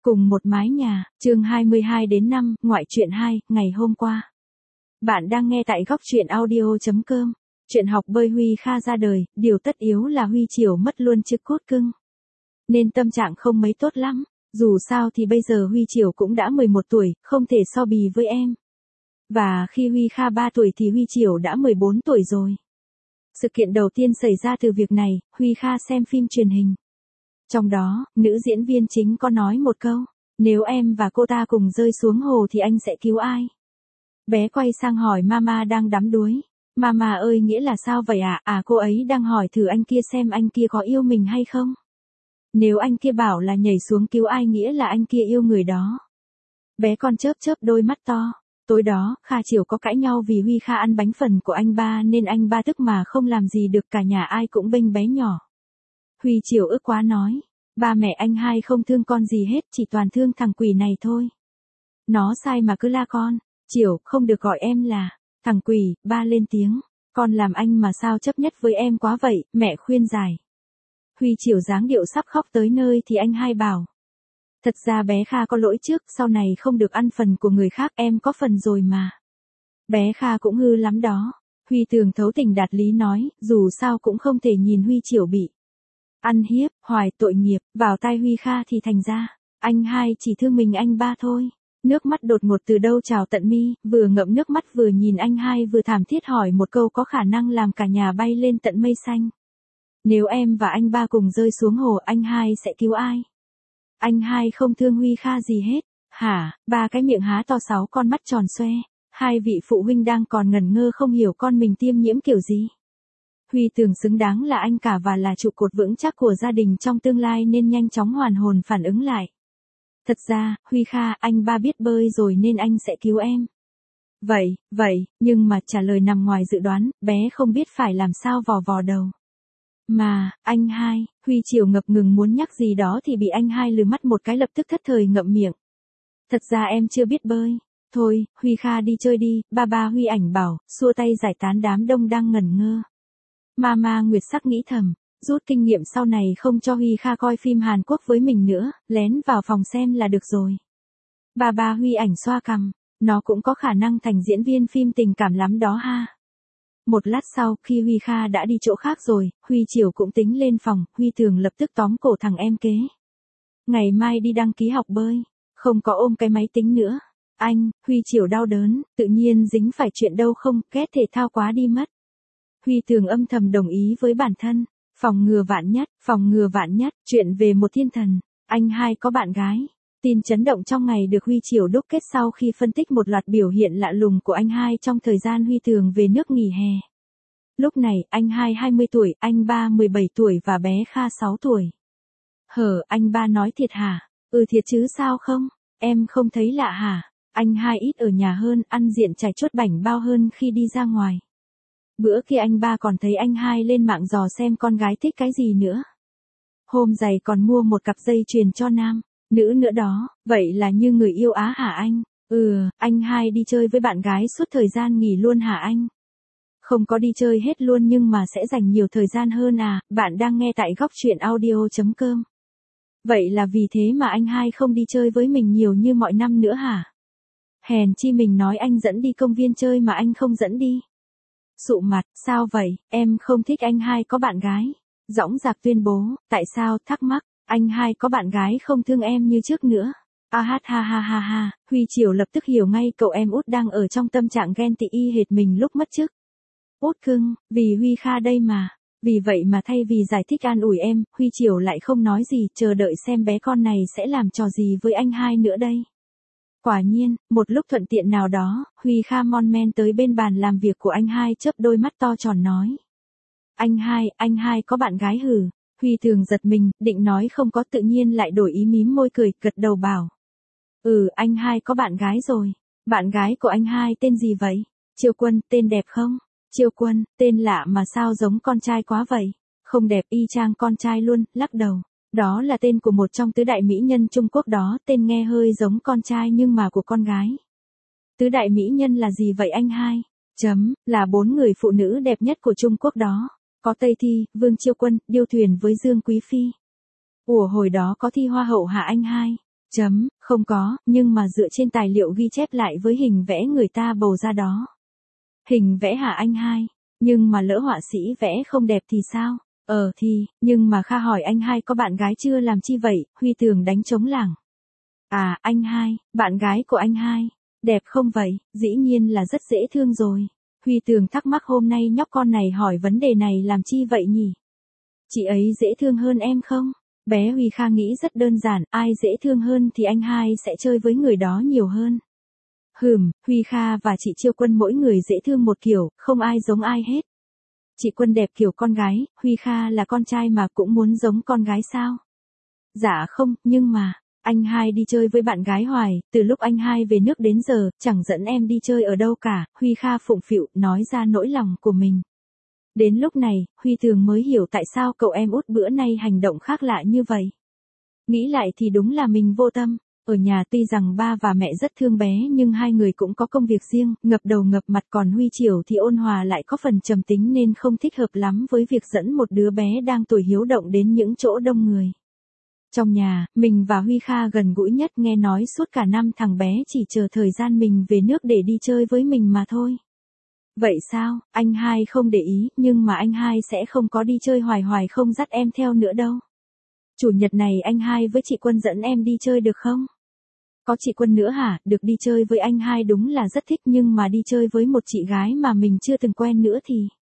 Cùng một mái nhà, chương 22 đến 5, ngoại truyện 2, ngày hôm qua. Bạn đang nghe tại góc truyện audio.com. Chuyện học bơi Huy Kha ra đời, điều tất yếu là Huy Triểu mất luôn chiếc cốt cưng. Nên tâm trạng không mấy tốt lắm, dù sao thì bây giờ Huy Triểu cũng đã 11 tuổi, không thể so bì với em. Và khi Huy Kha 3 tuổi thì Huy Triểu đã 14 tuổi rồi. Sự kiện đầu tiên xảy ra từ việc này, Huy Kha xem phim truyền hình. Trong đó, nữ diễn viên chính có nói một câu, nếu em và cô ta cùng rơi xuống hồ thì anh sẽ cứu ai? Bé quay sang hỏi mama đang đắm đuối. Mama ơi, nghĩa là sao vậy ạ? Cô ấy đang hỏi thử anh kia xem anh kia có yêu mình hay không? Nếu anh kia bảo là nhảy xuống cứu ai nghĩa là anh kia yêu người đó. Bé con chớp chớp đôi mắt to. Tối đó, Kha Triểu có cãi nhau vì Huy Kha ăn bánh phần của anh ba nên anh ba tức mà không làm gì được, cả nhà ai cũng bênh bé nhỏ. Huy Triểu ức quá nói, ba mẹ anh hai không thương con gì hết, chỉ toàn thương thằng quỷ này thôi. Nó sai mà cứ la con, Triểu, không được gọi em là thằng quỷ, ba lên tiếng, con làm anh mà sao chấp nhất với em quá vậy, mẹ khuyên giải. Huy Triểu dáng điệu sắp khóc tới nơi thì anh hai bảo, thật ra bé Kha có lỗi trước, sau này không được ăn phần của người khác, em có phần rồi mà. Bé Kha cũng hư lắm đó. Huy Tường thấu tình đạt lý nói, dù sao cũng không thể nhìn Huy Triểu bị ăn hiếp, hoài tội nghiệp, vào tai Huy Kha thì thành ra, anh hai chỉ thương mình anh ba thôi. Nước mắt đột ngột từ đâu trào tận mi, vừa ngậm nước mắt vừa nhìn anh hai vừa thảm thiết hỏi một câu có khả năng làm cả nhà bay lên tận mây xanh. Nếu em và anh ba cùng rơi xuống hồ, anh hai sẽ cứu ai? Anh hai không thương Huy Kha gì hết, hả? Ba cái miệng há to, 6 con mắt tròn xoe. Hai vị phụ huynh đang còn ngẩn ngơ không hiểu con mình tiêm nhiễm kiểu gì. Huy Tường xứng đáng là anh cả và là trụ cột vững chắc của gia đình trong tương lai nên nhanh chóng hoàn hồn phản ứng lại. Thật ra, Huy Kha, anh ba biết bơi rồi nên anh sẽ cứu em. Vậy, nhưng mà trả lời nằm ngoài dự đoán, bé không biết phải làm sao vò vò đầu. Mà, anh hai, Huy Triểu ngập ngừng muốn nhắc gì đó thì bị anh hai lừ mắt một cái, lập tức thất thời ngậm miệng. Thật ra em chưa biết bơi. Thôi, Huy Kha đi chơi đi, ba Huy ảnh bảo, xua tay giải tán đám đông đang ngẩn ngơ. Mama Nguyệt Sắc nghĩ thầm, rút kinh nghiệm sau này không cho Huy Kha coi phim Hàn Quốc với mình nữa, lén vào phòng xem là được rồi. Ba Huy ảnh xoa cằm, nó cũng có khả năng thành diễn viên phim tình cảm lắm đó ha. Một lát sau, khi Huy Kha đã đi chỗ khác rồi, Huy Triểu cũng tính lên phòng, Huy Tường lập tức tóm cổ thằng em kế. Ngày mai đi đăng ký học bơi, không có ôm cái máy tính nữa. Anh, Huy Triểu đau đớn, tự nhiên dính phải chuyện đâu không, ghét thể thao quá đi mất. Huy Tường âm thầm đồng ý với bản thân, phòng ngừa vạn nhất, chuyện về một thiên thần, anh hai có bạn gái. Tin chấn động trong ngày được Huy Triểu đúc kết sau khi phân tích một loạt biểu hiện lạ lùng của anh hai trong thời gian Huy Tường về nước nghỉ hè. Lúc này, anh hai 20 tuổi, anh ba 17 tuổi và bé Kha 6 tuổi. Anh ba nói thiệt hả? Thiệt chứ sao không? Em không thấy lạ hả? Anh hai ít ở nhà hơn, ăn diện chài chuốt bảnh bao hơn khi đi ra ngoài. Bữa kia anh ba còn thấy anh hai lên mạng dò xem con gái thích cái gì nữa. Hôm giày còn mua một cặp dây chuyền cho nam, nữ nữa đó, vậy là như người yêu Á hả anh? Anh hai đi chơi với bạn gái suốt thời gian nghỉ luôn hả anh? Không có đi chơi hết luôn nhưng mà sẽ dành nhiều thời gian hơn à, bạn đang nghe tại góc truyện audio.com. Vậy là vì thế mà anh hai không đi chơi với mình nhiều như mọi năm nữa hả? Hèn chi mình nói anh dẫn đi công viên chơi mà anh không dẫn đi. Sụ mặt, sao vậy, em không thích anh hai có bạn gái. Dõng dạc tuyên bố, tại sao, thắc mắc, anh hai có bạn gái không thương em như trước nữa. Ha, Huy Triểu lập tức hiểu ngay cậu em út đang ở trong tâm trạng ghen tị y hệt mình lúc mất chức. Út cưng, vì Huy Kha đây mà. Vì vậy mà thay vì giải thích an ủi em, Huy Triểu lại không nói gì, chờ đợi xem bé con này sẽ làm trò gì với anh hai nữa đây. Quả nhiên, một lúc thuận tiện nào đó, Huy Kha mon men tới bên bàn làm việc của anh hai, chớp đôi mắt to tròn nói. Anh hai có bạn gái hử? Huy Tường giật mình, định nói không có, tự nhiên lại đổi ý, mím môi cười, gật đầu bảo. Anh hai có bạn gái rồi. Bạn gái của anh hai tên gì vậy? Chiêu Quân, tên đẹp không? Chiêu Quân, tên lạ mà sao giống con trai quá vậy? Không đẹp, y chang con trai luôn, lắc đầu. Đó là tên của một trong tứ đại mỹ nhân Trung Quốc đó, tên nghe hơi giống con trai nhưng mà của con gái. Tứ đại mỹ nhân là gì vậy anh hai? Là 4 người phụ nữ đẹp nhất của Trung Quốc đó. Có Tây Thi, Vương Chiêu Quân, Điêu Thuyền với Dương Quý Phi. Hồi đó có thi Hoa hậu hả anh hai? Không có, nhưng mà dựa trên tài liệu ghi chép lại với hình vẽ người ta bầu ra đó. Hình vẽ hả anh hai? Nhưng mà lỡ họa sĩ vẽ không đẹp thì sao? Nhưng mà Kha hỏi anh hai có bạn gái chưa làm chi vậy, Huy Tường đánh trống lảng. À, anh hai, bạn gái của anh hai, đẹp không vậy, dĩ nhiên là rất dễ thương rồi. Huy Tường thắc mắc hôm nay nhóc con này hỏi vấn đề này làm chi vậy nhỉ? Chị ấy dễ thương hơn em không? Bé Huy Kha nghĩ rất đơn giản, ai dễ thương hơn thì anh hai sẽ chơi với người đó nhiều hơn. Huy Kha và chị Chiêu Quân mỗi người dễ thương một kiểu, không ai giống ai hết. Chị Quân đẹp kiểu con gái, Huy Kha là con trai mà cũng muốn giống con gái sao? Dạ không, nhưng mà, anh hai đi chơi với bạn gái hoài, từ lúc anh hai về nước đến giờ, chẳng dẫn em đi chơi ở đâu cả, Huy Kha phụng phịu, nói ra nỗi lòng của mình. Đến lúc này, Huy Tường mới hiểu tại sao cậu em út bữa nay hành động khác lạ như vậy. Nghĩ lại thì đúng là mình vô tâm. Ở nhà tuy rằng ba và mẹ rất thương bé nhưng hai người cũng có công việc riêng, ngập đầu ngập mặt, còn Huy Triều thì ôn hòa lại có phần trầm tính nên không thích hợp lắm với việc dẫn một đứa bé đang tuổi hiếu động đến những chỗ đông người. Trong nhà, mình và Huy Kha gần gũi nhất, nghe nói suốt cả năm thằng bé chỉ chờ thời gian mình về nước để đi chơi với mình mà thôi. Vậy sao, anh hai không để ý, nhưng mà anh hai sẽ không có đi chơi hoài hoài không dắt em theo nữa đâu. Chủ nhật này anh hai với chị Quân dẫn em đi chơi được không? Có chị Quân nữa hả? Được đi chơi với anh hai đúng là rất thích, nhưng mà đi chơi với một chị gái mà mình chưa từng quen nữa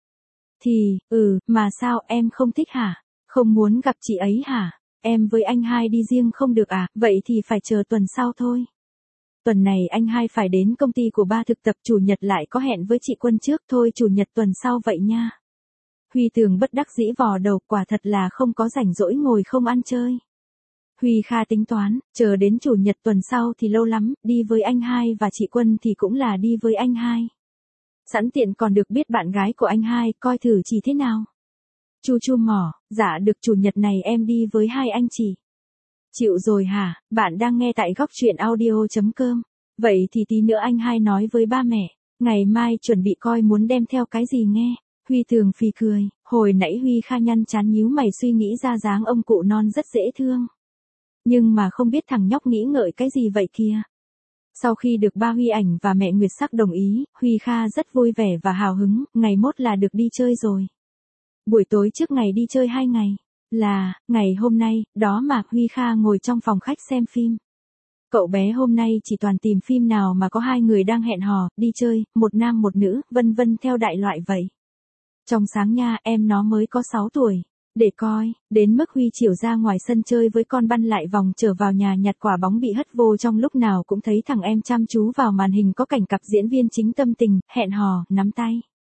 mà sao em không thích hả? Không muốn gặp chị ấy hả? Em với anh hai đi riêng không được à? Vậy thì phải chờ tuần sau thôi. Tuần này anh hai phải đến công ty của ba thực tập, chủ nhật lại có hẹn với chị Quân trước, thôi chủ nhật tuần sau vậy nha. Huy Tường bất đắc dĩ vò đầu, quả thật là không có rảnh rỗi ngồi không ăn chơi. Huy Kha tính toán, chờ đến chủ nhật tuần sau thì lâu lắm, đi với anh hai và chị Quân thì cũng là đi với anh hai. Sẵn tiện còn được biết bạn gái của anh hai, coi thử chỉ thế nào. Chu chu mỏ, dạ được, chủ nhật này em đi với hai anh chị. Chịu rồi hả? Bạn đang nghe tại góc truyện audio.com. Vậy thì tí nữa anh hai nói với ba mẹ, ngày mai chuẩn bị coi muốn đem theo cái gì nghe. Huy Tường phì cười, hồi nãy Huy Kha nhăn chán nhíu mày suy nghĩ ra dáng ông cụ non rất dễ thương. Nhưng mà không biết thằng nhóc nghĩ ngợi cái gì vậy kia. Sau khi được ba Huy Ảnh và mẹ Nguyệt Sắc đồng ý, Huy Kha rất vui vẻ và hào hứng, ngày mốt là được đi chơi rồi. Buổi tối trước ngày đi chơi 2 ngày, là, ngày hôm nay, đó mà Huy Kha ngồi trong phòng khách xem phim. Cậu bé hôm nay chỉ toàn tìm phim nào mà có hai người đang hẹn hò, đi chơi, một nam một nữ, vân vân theo đại loại vậy. Trong sáng nha, em nó mới có 6 tuổi. Để coi, đến mức Huy Triều ra ngoài sân chơi với con băn lại vòng trở vào nhà nhặt quả bóng bị hất vô, trong lúc nào cũng thấy thằng em chăm chú vào màn hình, có cảnh cặp diễn viên chính tâm tình, hẹn hò, nắm tay.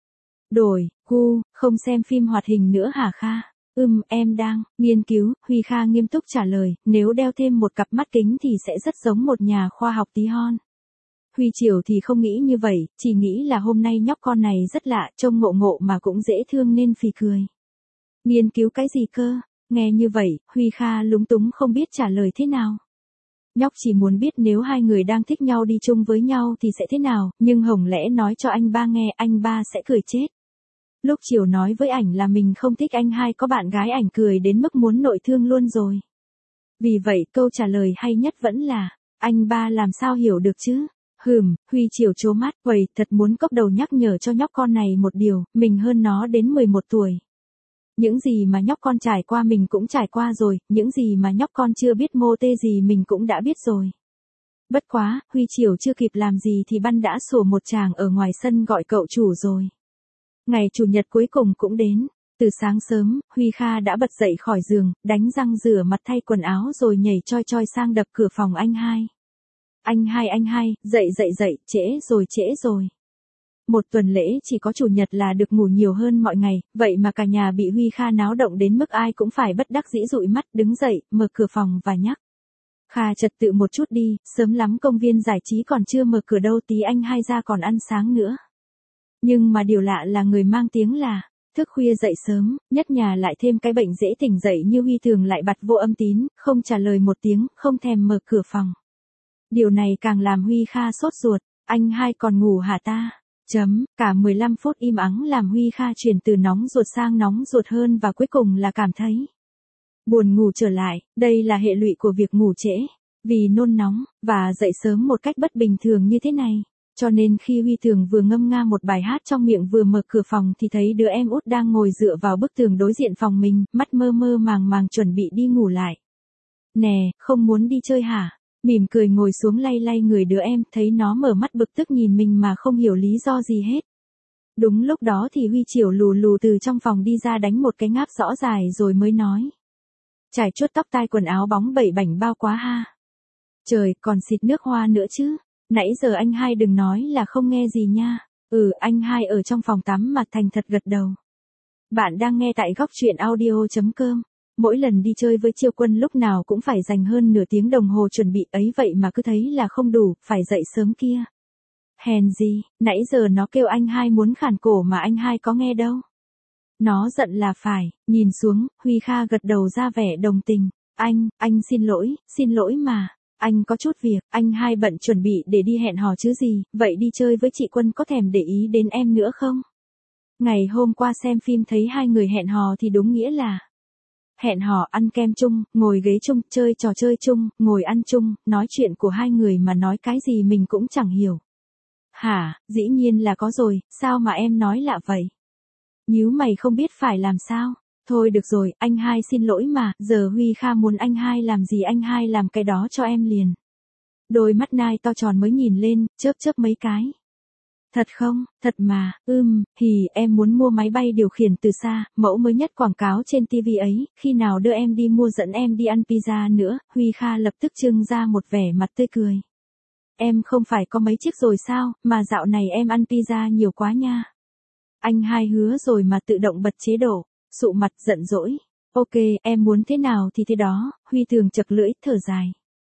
Đổi, không xem phim hoạt hình nữa hả Kha? Em đang nghiên cứu, Huy Kha nghiêm túc trả lời, nếu đeo thêm một cặp mắt kính thì sẽ rất giống một nhà khoa học tí hon. Huy Triều thì không nghĩ như vậy, chỉ nghĩ là hôm nay nhóc con này rất lạ, trông ngộ ngộ mà cũng dễ thương nên phì cười. Nghiên cứu cái gì cơ? Nghe như vậy, Huy Kha lúng túng không biết trả lời thế nào. Nhóc chỉ muốn biết nếu hai người đang thích nhau đi chung với nhau thì sẽ thế nào, nhưng Hồng lẽ nói cho anh ba nghe, anh ba sẽ cười chết. Lúc chiều nói với Ảnh là mình không thích anh hai có bạn gái, Ảnh cười đến mức muốn nội thương luôn rồi. Vì vậy câu trả lời hay nhất vẫn là, anh ba làm sao hiểu được chứ? Huy Triều trố mắt, vậy thật muốn cốc đầu nhắc nhở cho nhóc con này một điều, mình hơn nó đến 11 tuổi. Những gì mà nhóc con trải qua mình cũng trải qua rồi, những gì mà nhóc con chưa biết mô tê gì mình cũng đã biết rồi. Bất quá, Huy Triều chưa kịp làm gì thì Băn đã sủa một tràng ở ngoài sân gọi cậu chủ rồi. Ngày chủ nhật cuối cùng cũng đến. Từ sáng sớm, Huy Kha đã bật dậy khỏi giường, đánh răng rửa mặt thay quần áo rồi nhảy choi choi sang đập cửa phòng anh hai. Anh hai, dậy, trễ rồi. Một tuần lễ chỉ có chủ nhật là được ngủ nhiều hơn mọi ngày, vậy mà cả nhà bị Huy Kha náo động đến mức ai cũng phải bất đắc dĩ dụi mắt đứng dậy, mở cửa phòng và nhắc. Kha trật tự một chút đi, sớm lắm công viên giải trí còn chưa mở cửa đâu, tí anh hai ra còn ăn sáng nữa. Nhưng mà điều lạ là người mang tiếng là thức khuya dậy sớm, nhất nhà lại thêm cái bệnh dễ tỉnh dậy như Huy Thường lại bặt vô âm tín, không trả lời một tiếng, không thèm mở cửa phòng. Điều này càng làm Huy Kha sốt ruột, anh hai còn ngủ hả ta? Cả 15 phút im ắng làm Huy Kha chuyển từ nóng ruột sang nóng ruột hơn và cuối cùng là cảm thấy buồn ngủ trở lại, đây là hệ lụy của việc ngủ trễ. Vì nôn nóng, và dậy sớm một cách bất bình thường như thế này. Cho nên khi Huy Thường vừa ngâm nga một bài hát trong miệng vừa mở cửa phòng thì thấy đứa em út đang ngồi dựa vào bức tường đối diện phòng mình, mắt mơ mơ màng màng chuẩn bị đi ngủ lại. Nè, không muốn đi chơi hả? Mỉm cười ngồi xuống lay lay người đứa em, thấy nó mở mắt bực tức nhìn mình mà không hiểu lý do gì hết. Đúng lúc đó thì Huy Chiểu lù lù từ trong phòng đi ra đánh một cái ngáp rõ dài rồi mới nói. Trải chuốt tóc tai quần áo bóng bẩy bảnh bao quá ha. Trời, còn xịt nước hoa nữa chứ. Nãy giờ anh hai đừng nói là không nghe gì nha. Anh hai ở trong phòng tắm mà thành thật gật đầu. Bạn đang nghe tại góc truyện audio.com. Mỗi lần đi chơi với Chiêu Quân lúc nào cũng phải dành hơn nửa tiếng đồng hồ chuẩn bị ấy vậy mà cứ thấy là không đủ, phải dậy sớm kia. Hèn gì, nãy giờ nó kêu anh hai muốn khản cổ mà anh hai có nghe đâu. Nó giận là phải, nhìn xuống, Huy Kha gật đầu ra vẻ đồng tình. Anh xin lỗi mà. Anh có chút việc, anh hai bận chuẩn bị để đi hẹn hò chứ gì, vậy đi chơi với chị Quân có thèm để ý đến em nữa không? Ngày hôm qua xem phim thấy hai người hẹn hò thì đúng nghĩa là hẹn hò ăn kem chung, ngồi ghế chung, chơi trò chơi chung, ngồi ăn chung, nói chuyện của hai người mà nói cái gì mình cũng chẳng hiểu. Hả, dĩ nhiên là có rồi, sao mà em nói lạ vậy? Nhíu mày không biết phải làm sao. Thôi được rồi, anh hai xin lỗi mà, giờ Huy Kha muốn anh hai làm gì anh hai làm cái đó cho em liền. Đôi mắt nai to tròn mới nhìn lên, chớp chớp mấy cái. Thật không, thật mà, em muốn mua máy bay điều khiển từ xa, mẫu mới nhất quảng cáo trên TV ấy, khi nào đưa em đi mua dẫn em đi ăn pizza nữa, Huy Kha lập tức trưng ra một vẻ mặt tươi cười. Em không phải có mấy chiếc rồi sao, mà dạo này em ăn pizza nhiều quá nha. Anh hai hứa rồi mà tự động bật chế độ, sụ mặt giận dỗi. Ok, em muốn thế nào thì thế đó, Huy Thường chật lưỡi, thở dài.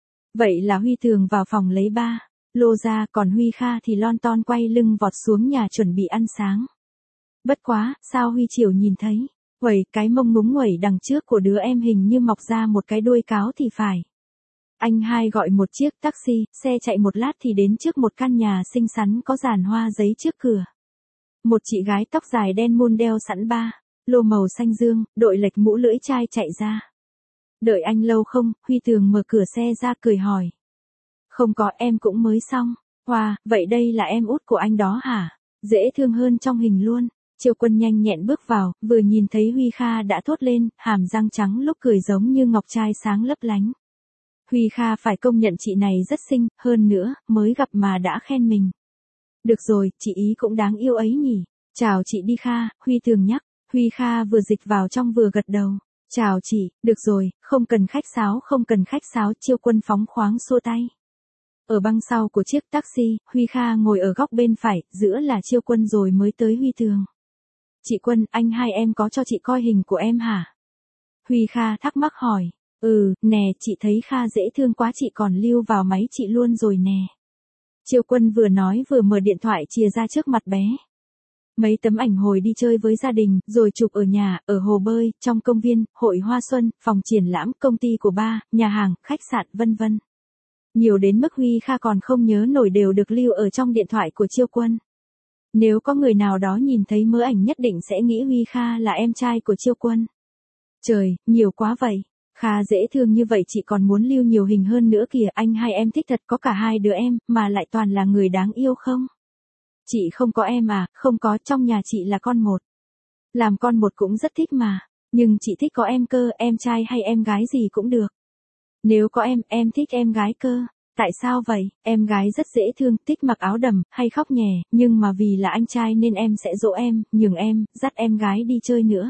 Vậy là Huy Thường vào phòng lấy ba lô ra, còn Huy Kha thì lon ton quay lưng vọt xuống nhà chuẩn bị ăn sáng. Bất quá, sao Huy Chiểu nhìn thấy, uầy, cái mông ngúng nguẩy đằng trước của đứa em hình như mọc ra một cái đuôi cáo thì phải. Anh hai gọi một chiếc taxi, xe chạy một lát thì đến trước một căn nhà xinh xắn có dàn hoa giấy trước cửa. Một chị gái tóc dài đen muôn đeo sẵn ba lô màu xanh dương, đội lệch mũ lưỡi chai chạy ra. Đợi anh lâu không? Huy Thường mở cửa xe ra cười hỏi. Không có, em cũng mới xong. Wow, vậy đây là em út của anh đó hả? Dễ thương hơn trong hình luôn. Chiêu Quân nhanh nhẹn bước vào, vừa nhìn thấy Huy Kha đã thốt lên, hàm răng trắng lúc cười giống như ngọc trai sáng lấp lánh. Huy Kha phải công nhận chị này rất xinh, hơn nữa, mới gặp mà đã khen mình. Được rồi, chị ý cũng đáng yêu ấy nhỉ. Chào chị đi Kha, Huy Thường nhắc. Huy Kha vừa dịch vào trong vừa gật đầu. Chào chị, được rồi, không cần khách sáo, Chiêu Quân phóng khoáng xua tay. Ở băng sau của chiếc taxi, Huy Kha ngồi ở góc bên phải, giữa là Chiêu Quân rồi mới tới Huy Thường. Chị Quân, anh hai em có cho chị coi hình của em hả? Huy Kha thắc mắc hỏi. Nè, chị thấy Kha dễ thương quá chị còn lưu vào máy chị luôn rồi nè. Chiêu Quân vừa nói vừa mở điện thoại chìa ra trước mặt bé. Mấy tấm ảnh hồi đi chơi với gia đình, rồi chụp ở nhà, ở hồ bơi, trong công viên, hội hoa xuân, phòng triển lãm, công ty của ba, nhà hàng, khách sạn, vân vân. Nhiều đến mức Huy Kha còn không nhớ nổi đều được lưu ở trong điện thoại của Chiêu Quân. Nếu có người nào đó nhìn thấy mớ ảnh nhất định sẽ nghĩ Huy Kha là em trai của Chiêu Quân. Trời, nhiều quá vậy. Kha dễ thương như vậy chị còn muốn lưu nhiều hình hơn nữa kìa, anh hai em thích thật, có cả hai đứa em, mà lại toàn là người đáng yêu không? Chị không có em à? Không có, trong nhà chị là con một. Làm con một cũng rất thích mà, nhưng chị thích có em cơ, em trai hay em gái gì cũng được. Nếu có em thích em gái cơ. Tại sao vậy? Em gái rất dễ thương, thích mặc áo đầm, hay khóc nhè, nhưng mà vì là anh trai nên em sẽ dỗ em, nhường em, dắt em gái đi chơi nữa.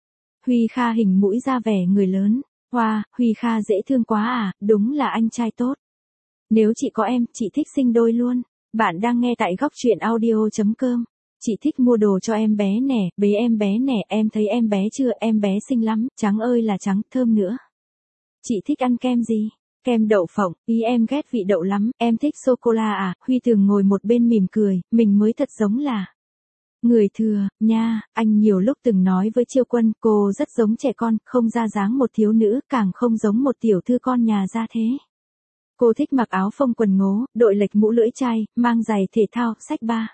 Huy Kha hình mũi ra vẻ người lớn. Wow, Huy Kha dễ thương quá à, đúng là anh trai tốt. Nếu chị có em, chị thích sinh đôi luôn. Bạn đang nghe tại góc truyện audio.com. Chị thích mua đồ cho em bé nè, bế em bé nè, em thấy em bé chưa, em bé xinh lắm, trắng ơi là trắng, thơm nữa. Chị thích ăn kem gì? Kem đậu phộng, ý em ghét vị đậu lắm, em thích sô-cô-la à? Huy Thường ngồi một bên mỉm cười, mình mới thật giống là người thừa, nha, anh nhiều lúc từng nói với Chiêu Quân, cô rất giống trẻ con, không ra dáng một thiếu nữ, càng không giống một tiểu thư con nhà gia thế. Cô thích mặc áo phông quần ngố, đội lệch mũ lưỡi chai, mang giày thể thao, xách ba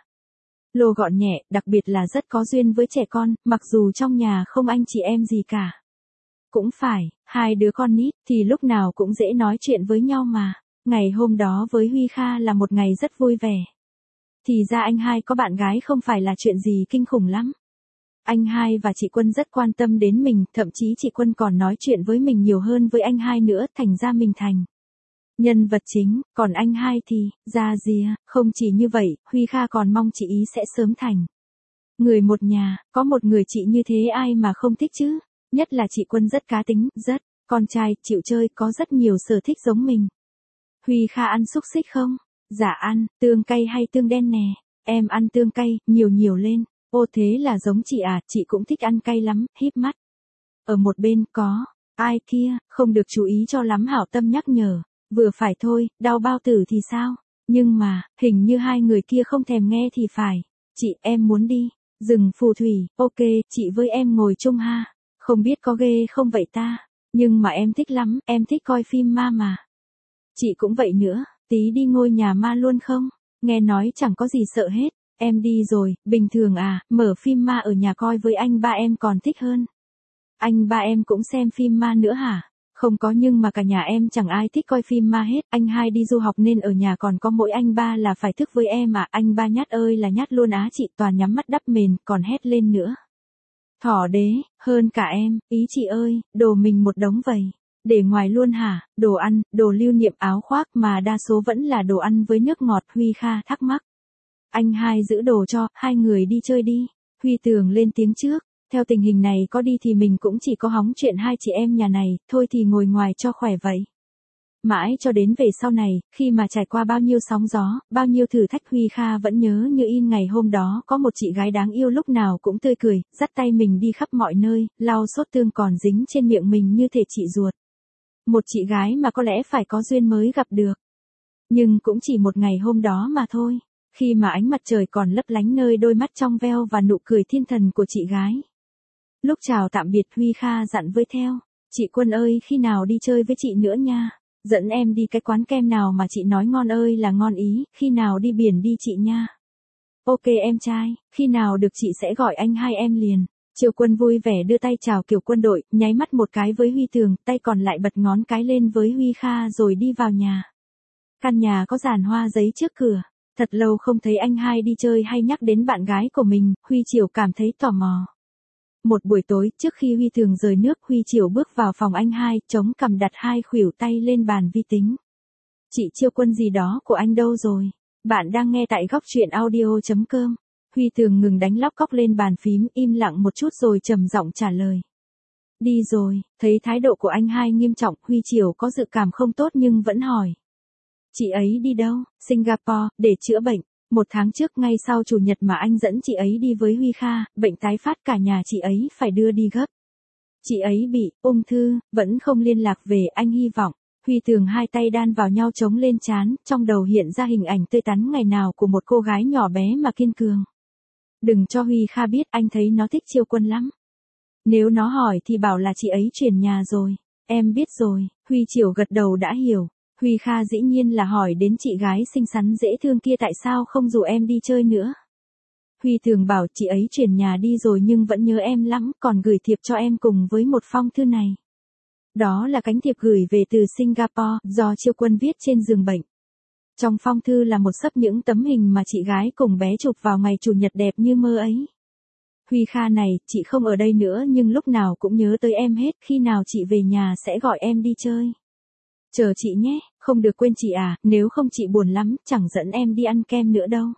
lô gọn nhẹ, đặc biệt là rất có duyên với trẻ con, mặc dù trong nhà không anh chị em gì cả. Cũng phải, hai đứa con nít thì lúc nào cũng dễ nói chuyện với nhau mà. Ngày hôm đó với Huy Kha là một ngày rất vui vẻ. Thì ra anh hai có bạn gái không phải là chuyện gì kinh khủng lắm. Anh hai và chị Quân rất quan tâm đến mình, thậm chí chị Quân còn nói chuyện với mình nhiều hơn với anh hai nữa, thành ra mình thành nhân vật chính, còn anh hai thì, ra rìa, không chỉ như vậy, Huy Kha còn mong chị ý sẽ sớm thành người một nhà, có một người chị như thế ai mà không thích chứ, nhất là chị Quân rất cá tính, rất, con trai, chịu chơi, có rất nhiều sở thích giống mình. Huy Kha ăn xúc xích không? Dạ ăn, tương cay hay tương đen nè, em ăn tương cay, nhiều nhiều lên, ô thế là giống chị à, chị cũng thích ăn cay lắm, híp mắt. Ở một bên có, ai kia, không được chú ý cho lắm hảo tâm nhắc nhở. Vừa phải thôi, đau bao tử thì sao? Nhưng mà, hình như hai người kia không thèm nghe thì phải. Chị, em muốn đi. Rừng phù thủy, ok, chị với em ngồi chung ha. Không biết có ghê không vậy ta? Nhưng mà em thích lắm, em thích coi phim ma mà. Chị cũng vậy nữa, tí đi ngôi nhà ma luôn không? Nghe nói chẳng có gì sợ hết. Em đi rồi, bình thường à, mở phim ma ở nhà coi với anh ba em còn thích hơn. Anh ba em cũng xem phim ma nữa hả? Không có, nhưng mà cả nhà em chẳng ai thích coi phim ma hết, anh hai đi du học nên ở nhà còn có mỗi anh ba là phải thức với em à, anh ba nhát ơi là nhát luôn á, chị toàn nhắm mắt đắp mền, còn hét lên nữa. Thỏ đế, hơn cả em, ý chị ơi, đồ mình một đống vậy. Để ngoài luôn hả, đồ ăn, đồ lưu niệm, áo khoác mà đa số vẫn là đồ ăn với nước ngọt, Huy Kha thắc mắc. Anh hai giữ đồ cho, hai người đi chơi đi. Huy Tường lên tiếng trước. Theo tình hình này có đi thì mình cũng chỉ có hóng chuyện hai chị em nhà này, thôi thì ngồi ngoài cho khỏe vậy. Mãi cho đến về sau này, khi mà trải qua bao nhiêu sóng gió, bao nhiêu thử thách, Huy Kha vẫn nhớ như in ngày hôm đó có một chị gái đáng yêu lúc nào cũng tươi cười, dắt tay mình đi khắp mọi nơi, lau sốt tương còn dính trên miệng mình như thể chị ruột. Một chị gái mà có lẽ phải có duyên mới gặp được. Nhưng cũng chỉ một ngày hôm đó mà thôi, khi mà ánh mặt trời còn lấp lánh nơi đôi mắt trong veo và nụ cười thiên thần của chị gái. Lúc chào tạm biệt, Huy Kha dặn với theo, chị Quân ơi, khi nào đi chơi với chị nữa nha, dẫn em đi cái quán kem nào mà chị nói ngon ơi là ngon ý, khi nào đi biển đi chị nha. Ok em trai, khi nào được chị sẽ gọi anh hai em liền. Triều Quân vui vẻ đưa tay chào kiểu quân đội, nháy mắt một cái với Huy Tường, tay còn lại bật ngón cái lên với Huy Kha rồi đi vào nhà. Căn nhà có dàn hoa giấy trước cửa. Thật lâu không thấy anh hai đi chơi hay nhắc đến bạn gái của mình, Huy Triều cảm thấy tò mò. Một buổi tối, trước khi Huy Tường rời nước, Huy Triều bước vào phòng anh hai, chống cằm đặt hai khuỷu tay lên bàn vi tính. Chị Triều Quân gì đó của anh đâu rồi? Bạn đang nghe tại góc truyện audio.com. Huy Tường ngừng đánh lóc cóc lên bàn phím, im lặng một chút rồi trầm giọng trả lời. Đi rồi, thấy thái độ của anh hai nghiêm trọng, Huy Triều có dự cảm không tốt nhưng vẫn hỏi. Chị ấy đi đâu? Singapore, để chữa bệnh. 1 tháng trước, ngay sau chủ nhật mà anh dẫn chị ấy đi với Huy Kha, bệnh tái phát, cả nhà chị ấy phải đưa đi gấp. Chị ấy bị ung thư, vẫn không liên lạc về, anh hy vọng. Huy Tường hai tay đan vào nhau chống lên trán, trong đầu hiện ra hình ảnh tươi tắn ngày nào của một cô gái nhỏ bé mà kiên cường. Đừng cho Huy Kha biết, anh thấy nó thích Triều Quân lắm. Nếu nó hỏi thì bảo là chị ấy chuyển nhà rồi. Em biết rồi, Huy Triều gật đầu đã hiểu. Huy Kha dĩ nhiên là hỏi đến chị gái xinh xắn dễ thương kia tại sao không rủ em đi chơi nữa. Huy Tường bảo chị ấy chuyển nhà đi rồi nhưng vẫn nhớ em lắm, còn gửi thiệp cho em cùng với một phong thư này. Đó là cánh thiệp gửi về từ Singapore, do Triều Quân viết trên giường bệnh. Trong phong thư là một xấp những tấm hình mà chị gái cùng bé chụp vào ngày chủ nhật đẹp như mơ ấy. Huy Kha này, chị không ở đây nữa nhưng lúc nào cũng nhớ tới em hết, khi nào chị về nhà sẽ gọi em đi chơi. Chờ chị nhé, không được quên chị à, nếu không chị buồn lắm, chẳng dẫn em đi ăn kem nữa đâu.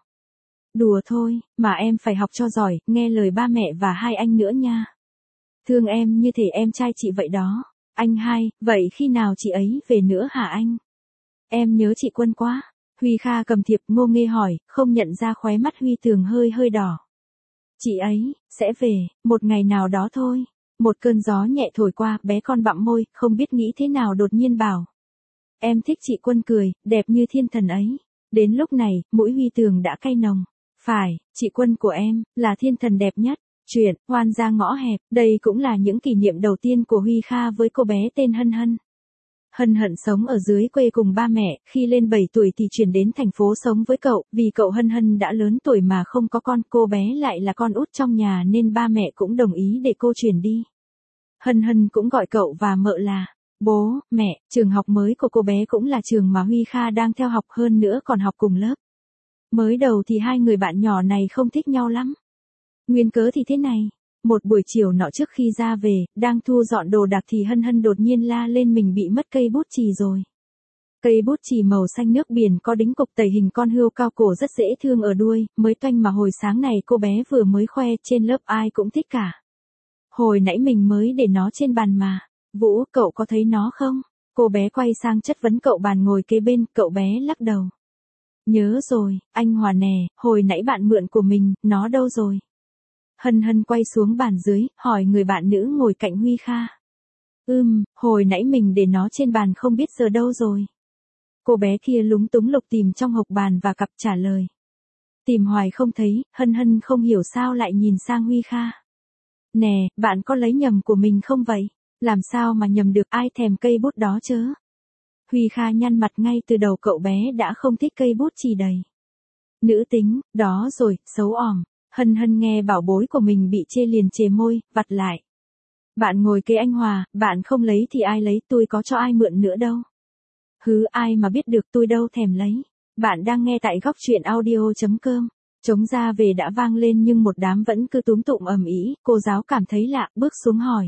Đùa thôi, mà em phải học cho giỏi, nghe lời ba mẹ và hai anh nữa nha. Thương em như thể em trai chị vậy đó. Anh hai, vậy khi nào chị ấy về nữa hả anh? Em nhớ chị Quân quá. Huy Kha cầm thiệp ngô nghê hỏi, không nhận ra khóe mắt Huy Tường hơi hơi đỏ. Chị ấy, sẽ về, một ngày nào đó thôi. Một cơn gió nhẹ thổi qua, bé con bặm môi, không biết nghĩ thế nào đột nhiên bảo. Em thích chị Quân cười, đẹp như thiên thần ấy. Đến lúc này, mũi Huy Tường đã cay nồng. Phải, chị Quân của em, là thiên thần đẹp nhất. Chuyện, hoan ra ngõ hẹp, đây cũng là những kỷ niệm đầu tiên của Huy Kha với cô bé tên Hân Hân. Hân Hân sống ở dưới quê cùng ba mẹ, khi lên 7 tuổi thì chuyển đến thành phố sống với cậu, vì cậu Hân Hân đã lớn tuổi mà không có con, cô bé lại là con út trong nhà nên ba mẹ cũng đồng ý để cô chuyển đi. Hân Hân cũng gọi cậu và mợ là bố, mẹ. Trường học mới của cô bé cũng là trường mà Huy Kha đang theo học, hơn nữa còn học cùng lớp. Mới đầu thì hai người bạn nhỏ này không thích nhau lắm. Nguyên cớ thì thế này. Một buổi chiều nọ trước khi ra về, đang thu dọn đồ đạc thì Hân Hân đột nhiên la lên mình bị mất cây bút chì rồi. Cây bút chì màu xanh nước biển có đính cục tẩy hình con hươu cao cổ rất dễ thương ở đuôi, mới toanh mà hồi sáng này cô bé vừa mới khoe trên lớp ai cũng thích cả. Hồi nãy mình mới để nó trên bàn mà. Vũ, cậu có thấy nó không? Cô bé quay sang chất vấn cậu bàn ngồi kế bên, cậu bé lắc đầu. Nhớ rồi, anh Hòa nè, hồi nãy bạn mượn của mình, nó đâu rồi? Hân Hân quay xuống bàn dưới, hỏi người bạn nữ ngồi cạnh Huy Kha. Hồi nãy mình để nó trên bàn không biết giờ đâu rồi. Cô bé kia lúng túng lục tìm trong hộc bàn và cặp trả lời. Tìm hoài không thấy, Hân Hân không hiểu sao lại nhìn sang Huy Kha. Nè, bạn có lấy nhầm của mình không vậy? Làm sao mà nhầm được, ai thèm cây bút đó chớ? Huy Kha nhăn mặt, ngay từ đầu cậu bé đã không thích cây bút chì đầy. Nữ tính, đó rồi, xấu ỏm. Hân Hân nghe bảo bối của mình bị chê liền chề môi, vặt lại. Bạn ngồi kế anh Hòa, bạn không lấy thì ai lấy, tôi có cho ai mượn nữa đâu. Hứ, ai mà biết được, tôi đâu thèm lấy. Bạn đang nghe tại góc truyện audio.com. Trống ra về đã vang lên nhưng một đám vẫn cứ túm tụm ầm ĩ. Cô giáo cảm thấy lạ, bước xuống hỏi.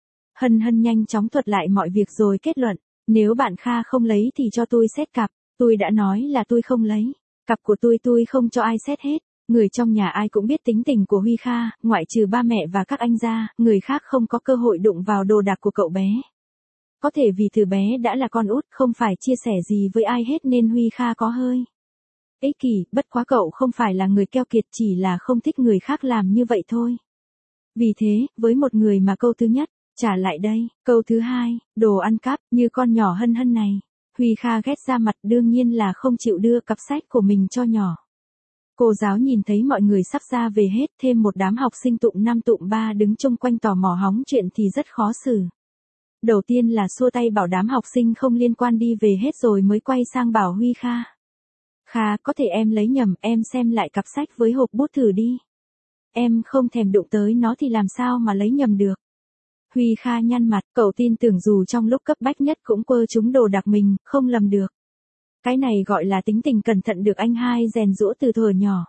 Hân Hân nhanh chóng thuật lại mọi việc rồi kết luận. Nếu bạn Kha không lấy thì cho tôi xét cặp. Tôi đã nói là tôi không lấy. Cặp của tôi không cho ai xét hết. Người trong nhà ai cũng biết tính tình của Huy Kha, ngoại trừ ba mẹ và các anh ra, người khác không có cơ hội đụng vào đồ đạc của cậu bé. Có thể vì từ bé đã là con út, không phải chia sẻ gì với ai hết nên Huy Kha có hơi ích kỷ, bất quá cậu không phải là người keo kiệt, chỉ là không thích người khác làm như vậy thôi. Vì thế, với một người mà câu thứ nhất, trả lại đây, câu thứ hai, đồ ăn cắp, như con nhỏ Hân Hân này. Huy Kha ghét ra mặt, đương nhiên là không chịu đưa cặp sách của mình cho nhỏ. Cô giáo nhìn thấy mọi người sắp ra về hết, thêm một đám học sinh tụm 5 tụm 3 đứng chung quanh tò mò hóng chuyện thì rất khó xử. Đầu tiên là xua tay bảo đám học sinh không liên quan đi về hết rồi mới quay sang bảo Huy Kha. Kha, có thể em lấy nhầm, em xem lại cặp sách với hộp bút thử đi. Em không thèm đụng tới nó thì làm sao mà lấy nhầm được. Huy Kha nhăn mặt, cậu tin tưởng dù trong lúc cấp bách nhất cũng quơ trúng đồ đạc mình, không lầm được. Cái này gọi là tính tình cẩn thận được anh hai rèn giũa từ thuở nhỏ.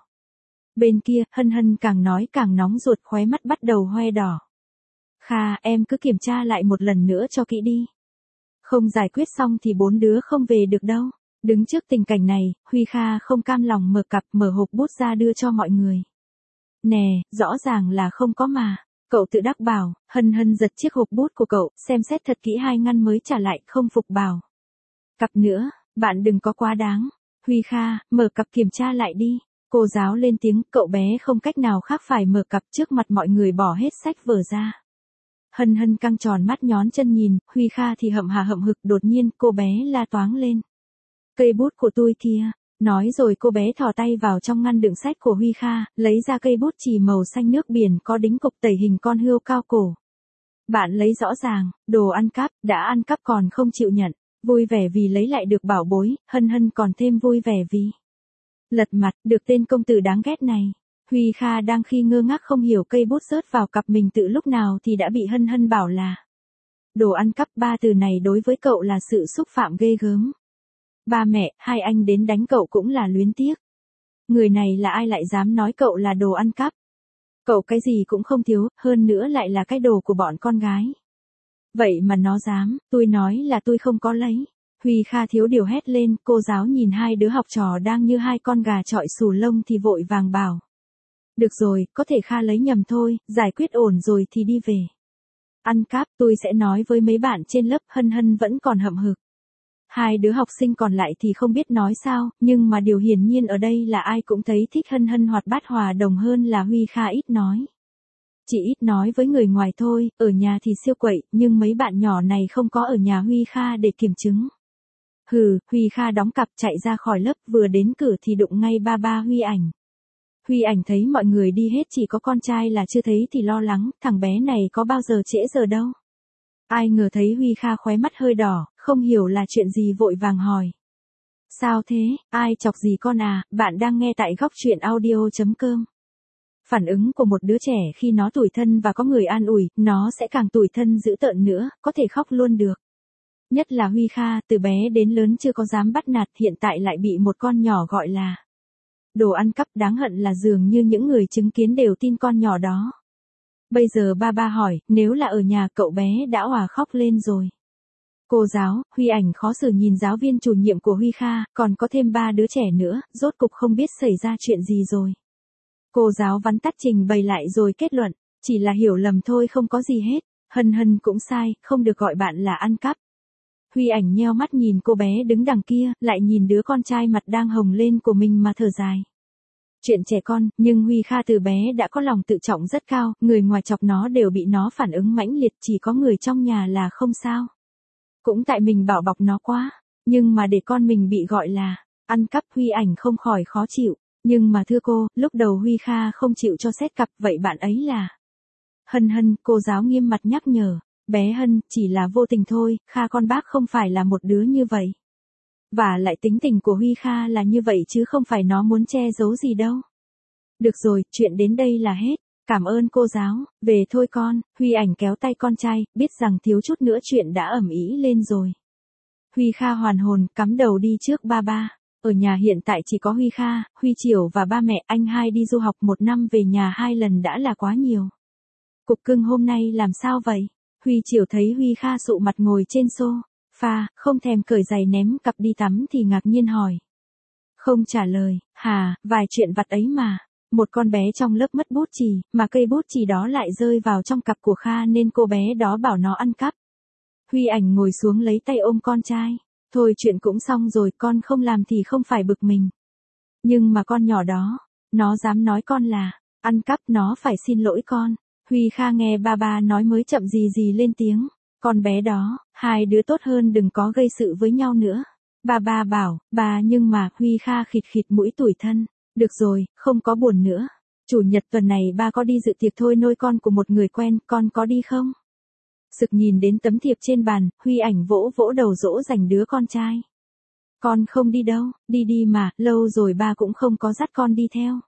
Bên kia, Hân Hân càng nói càng nóng ruột, khóe mắt bắt đầu hoe đỏ. Kha, em cứ kiểm tra lại một lần nữa cho kỹ đi. Không giải quyết xong thì bốn đứa không về được đâu. Đứng trước tình cảnh này, Huy Kha không cam lòng mở hộp bút ra đưa cho mọi người. Nè, rõ ràng là không có mà. Cậu tự đắc bảo. Hân Hân giật chiếc hộp bút của cậu, xem xét thật kỹ 2 ngăn mới trả lại, không phục bảo. Cặp nữa, bạn đừng có quá đáng. Huy Kha, mở cặp kiểm tra lại đi. Cô giáo lên tiếng, cậu bé không cách nào khác phải mở cặp, trước mặt mọi người bỏ hết sách vở ra. Hân Hân căng tròn mắt nhón chân nhìn, Huy Kha thì hậm hà hậm hực, đột nhiên cô bé la toáng lên. Cây bút của tôi kia. Nói rồi cô bé thò tay vào trong ngăn đựng sách của Huy Kha, lấy ra cây bút chì màu xanh nước biển có đính cục tẩy hình con hươu cao cổ. Bạn lấy rõ ràng, đồ ăn cắp, đã ăn cắp còn không chịu nhận. Vui vẻ vì lấy lại được bảo bối, Hân Hân còn thêm vui vẻ vì lật mặt, được tên công tử đáng ghét này. Huy Kha đang khi ngơ ngác không hiểu cây bút rớt vào cặp mình từ lúc nào thì đã bị Hân Hân bảo là đồ ăn cắp. 3 từ này đối với cậu là sự xúc phạm ghê gớm. Ba mẹ, hai anh đến đánh cậu cũng là luyến tiếc. Người này là ai lại dám nói cậu là đồ ăn cắp? Cậu cái gì cũng không thiếu, hơn nữa lại là cái đồ của bọn con gái. Vậy mà nó dám, tôi nói là tôi không có lấy. Huy Kha thiếu điều hét lên, cô giáo nhìn hai đứa học trò đang như hai con gà chọi xù lông thì vội vàng bảo. Được rồi, có thể Kha lấy nhầm thôi, giải quyết ổn rồi thì đi về. Ăn cắp, tôi sẽ nói với mấy bạn trên lớp. Hân Hân vẫn còn hậm hực. Hai đứa học sinh còn lại thì không biết nói sao, nhưng mà điều hiển nhiên ở đây là ai cũng thấy thích Hân Hân hoạt bát hòa đồng hơn là Huy Kha ít nói. Chỉ ít nói với người ngoài thôi, ở nhà thì siêu quậy, nhưng mấy bạn nhỏ này không có ở nhà Huy Kha để kiểm chứng. Hừ, Huy Kha đóng cặp chạy ra khỏi lớp, vừa đến cửa thì đụng ngay ba Huy Ảnh. Huy Ảnh thấy mọi người đi hết chỉ có con trai là chưa thấy thì lo lắng, thằng bé này có bao giờ trễ giờ đâu. Ai ngờ thấy Huy Kha khóe mắt hơi đỏ, không hiểu là chuyện gì vội vàng hỏi. Sao thế, ai chọc gì con à, bạn đang nghe tại góc truyện audio.com. Phản ứng của một đứa trẻ khi nó tủi thân và có người an ủi, nó sẽ càng tủi thân dữ tợn nữa, có thể khóc luôn được. Nhất là Huy Kha, từ bé đến lớn chưa có dám bắt nạt, hiện tại lại bị một con nhỏ gọi là đồ ăn cắp. Đáng hận là dường như những người chứng kiến đều tin con nhỏ đó. Bây giờ ba hỏi, nếu là ở nhà cậu bé đã òa khóc lên rồi. Cô giáo, Huy Ảnh khó xử nhìn giáo viên chủ nhiệm của Huy Kha, còn có thêm 3 đứa trẻ nữa, rốt cục không biết xảy ra chuyện gì rồi. Cô giáo vắn tắt trình bày lại rồi kết luận, chỉ là hiểu lầm thôi không có gì hết, Hân cũng sai, không được gọi bạn là ăn cắp. Huy Ảnh nheo mắt nhìn cô bé đứng đằng kia, lại nhìn đứa con trai mặt đang hồng lên của mình mà thở dài. Chuyện trẻ con, nhưng Huy Kha từ bé đã có lòng tự trọng rất cao, người ngoài chọc nó đều bị nó phản ứng mãnh liệt, chỉ có người trong nhà là không sao. Cũng tại mình bảo bọc nó quá, nhưng mà để con mình bị gọi là ăn cắp, Huy Ảnh không khỏi khó chịu. Nhưng mà thưa cô, lúc đầu Huy Kha không chịu cho xét cặp, vậy bạn ấy là Hân, cô giáo nghiêm mặt nhắc nhở, bé Hân, chỉ là vô tình thôi, Kha con bác không phải là một đứa như vậy. Và lại tính tình của Huy Kha là như vậy chứ không phải nó muốn che giấu gì đâu. Được rồi, chuyện đến đây là hết. Cảm ơn cô giáo, về thôi con. Huy Ảnh kéo tay con trai, biết rằng thiếu chút nữa chuyện đã ầm ĩ lên rồi. Huy Kha hoàn hồn, cắm đầu đi trước ba. Ở nhà hiện tại chỉ có Huy Kha, Huy Chiểu và ba mẹ. Anh hai đi du học 1 năm về nhà 2 lần đã là quá nhiều. Cục cưng hôm nay làm sao vậy? Huy Chiểu thấy Huy Kha sụ mặt ngồi trên sofa, không thèm cởi giày ném cặp đi tắm thì ngạc nhiên hỏi. Không trả lời, vài chuyện vặt ấy mà. Một con bé trong lớp mất bút chì, mà cây bút chì đó lại rơi vào trong cặp của Kha nên cô bé đó bảo nó ăn cắp. Huy Ảnh ngồi xuống lấy tay ôm con trai. Thôi chuyện cũng xong rồi, con không làm thì không phải bực mình. Nhưng mà con nhỏ đó, nó dám nói con là ăn cắp, nó phải xin lỗi con. Huy Kha nghe ba nói mới chậm gì lên tiếng. Con bé đó, 2 đứa tốt hơn đừng có gây sự với nhau nữa. Ba bảo, nhưng mà Huy Kha khịt mũi tủi thân. Được rồi, không có buồn nữa. Chủ nhật tuần này ba có đi dự tiệc thôi nôi con của một người quen, con có đi không? Sực nhìn đến tấm thiệp trên bàn, Huy Ảnh vỗ đầu dỗ dành đứa con trai. Con không đi đâu, đi mà, lâu rồi ba cũng không có dắt con đi theo.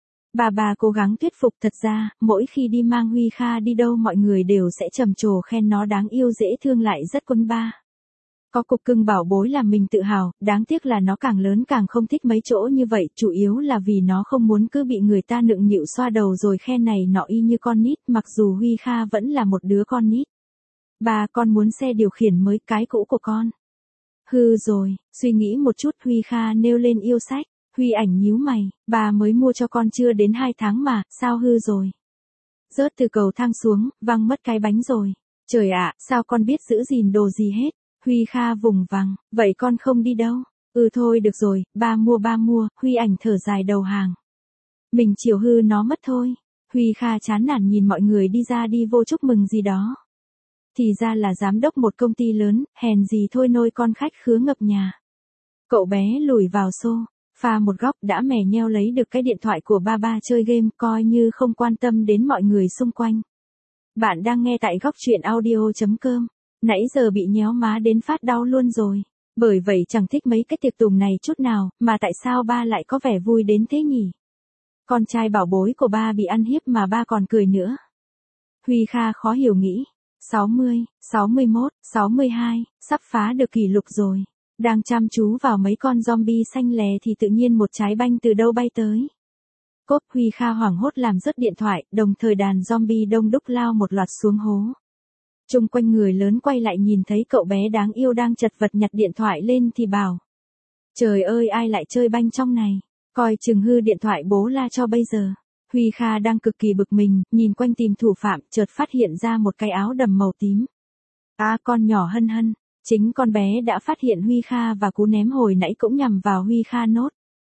Bà cố gắng thuyết phục, thật ra, mỗi khi đi mang Huy Kha đi đâu mọi người đều sẽ trầm trồ khen nó đáng yêu dễ thương lại rất quân ba. Có cục cưng bảo bối làm mình tự hào, đáng tiếc là nó càng lớn càng không thích mấy chỗ như vậy, chủ yếu là vì nó không muốn cứ bị người ta nựng nịu xoa đầu rồi khen này nọ y như con nít, mặc dù Huy Kha vẫn là một đứa con nít. Ba, con muốn xe điều khiển mới, cái cũ của con. Hư rồi, suy nghĩ một chút Huy Kha nêu lên yêu sách. Huy Ảnh nhíu mày, ba mới mua cho con chưa đến 2 tháng mà, sao hư rồi? Rớt từ cầu thang xuống, văng mất cái bánh rồi. Trời ạ, sao con biết giữ gìn đồ gì hết? Huy Kha vùng vằng, vậy con không đi đâu? Thôi được rồi, ba mua, Huy Ảnh thở dài đầu hàng. Mình chiều hư nó mất thôi. Huy Kha chán nản nhìn mọi người đi ra đi vô chúc mừng gì đó. Thì ra là giám đốc một công ty lớn, hèn gì thôi nôi con khách khứa ngập nhà. Cậu bé lùi vào sofa một góc đã mè nheo lấy được cái điện thoại của ba chơi game, coi như không quan tâm đến mọi người xung quanh. Bạn đang nghe tại góc truyện audio.com. Nãy giờ bị nhéo má đến phát đau luôn rồi. Bởi vậy chẳng thích mấy cái tiệc tùng này chút nào, mà tại sao ba lại có vẻ vui đến thế nhỉ? Con trai bảo bối của ba bị ăn hiếp mà ba còn cười nữa. Huy Kha khó hiểu nghĩ. 60, 61, 62, sắp phá được kỷ lục rồi. Đang chăm chú vào mấy con zombie xanh lè thì tự nhiên một trái banh từ đâu bay tới. Cốp, Huy Kha hoảng hốt làm rớt điện thoại, đồng thời đàn zombie đông đúc lao một loạt xuống hố. Chung quanh người lớn quay lại nhìn thấy cậu bé đáng yêu đang chật vật nhặt điện thoại lên thì bảo. Trời ơi, ai lại chơi banh trong này, coi chừng hư điện thoại bố la cho bây giờ. Huy Kha đang cực kỳ bực mình, nhìn quanh tìm thủ phạm, chợt phát hiện ra một cái áo đầm màu tím. Con nhỏ Hân. Chính con bé đã phát hiện Huy Kha và cú ném hồi nãy cũng nhằm vào Huy Kha nốt.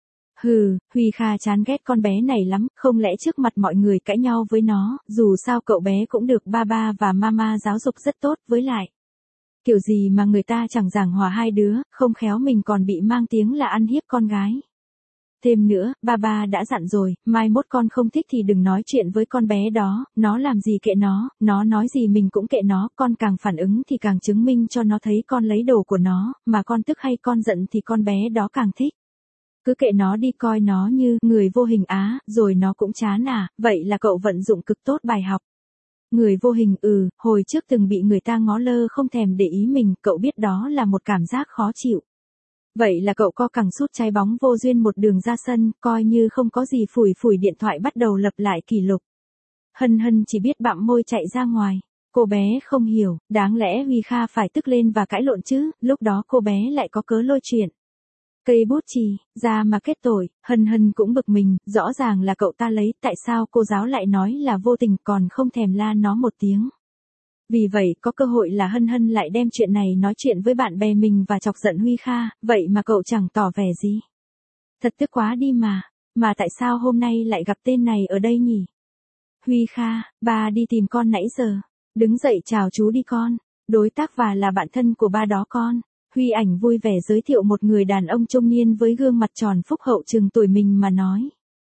Huy Kha chán ghét con bé này lắm, không lẽ trước mặt mọi người cãi nhau với nó, dù sao cậu bé cũng được ba và mama giáo dục rất tốt, với lại. Kiểu gì mà người ta chẳng giảng hòa 2 đứa, không khéo mình còn bị mang tiếng là ăn hiếp con gái. Thêm nữa, ba đã dặn rồi, mai mốt con không thích thì đừng nói chuyện với con bé đó, nó làm gì kệ nó nói gì mình cũng kệ nó, con càng phản ứng thì càng chứng minh cho nó thấy con lấy đồ của nó, mà con tức hay con giận thì con bé đó càng thích. Cứ kệ nó đi, coi nó như người vô hình á, rồi nó cũng chán à, vậy là cậu vận dụng cực tốt bài học. Người vô hình, hồi trước từng bị người ta ngó lơ không thèm để ý mình, cậu biết đó là một cảm giác khó chịu. Vậy là cậu co cẳng sút trái bóng vô duyên một đường ra sân, coi như không có gì, phủi phủi điện thoại bắt đầu lập lại kỷ lục. Hân Hân chỉ biết bặm môi chạy ra ngoài. Cô bé không hiểu, đáng lẽ Huy Kha phải tức lên và cãi lộn chứ, lúc đó cô bé lại có cớ lôi chuyện. Cây bút chì, ra mà kết tội, Hân Hân cũng bực mình, rõ ràng là cậu ta lấy, tại sao cô giáo lại nói là vô tình còn không thèm la nó một tiếng. Vì vậy có cơ hội là Hân Hân lại đem chuyện này nói chuyện với bạn bè mình và chọc giận Huy Kha, vậy mà cậu chẳng tỏ vẻ gì. Thật tức quá đi mà tại sao hôm nay lại gặp tên này ở đây nhỉ? Huy Kha, ba đi tìm con nãy giờ. Đứng dậy chào chú đi con. Đối tác và là bạn thân của ba đó con. Huy Ảnh vui vẻ giới thiệu một người đàn ông trung niên với gương mặt tròn phúc hậu chừng tuổi mình mà nói.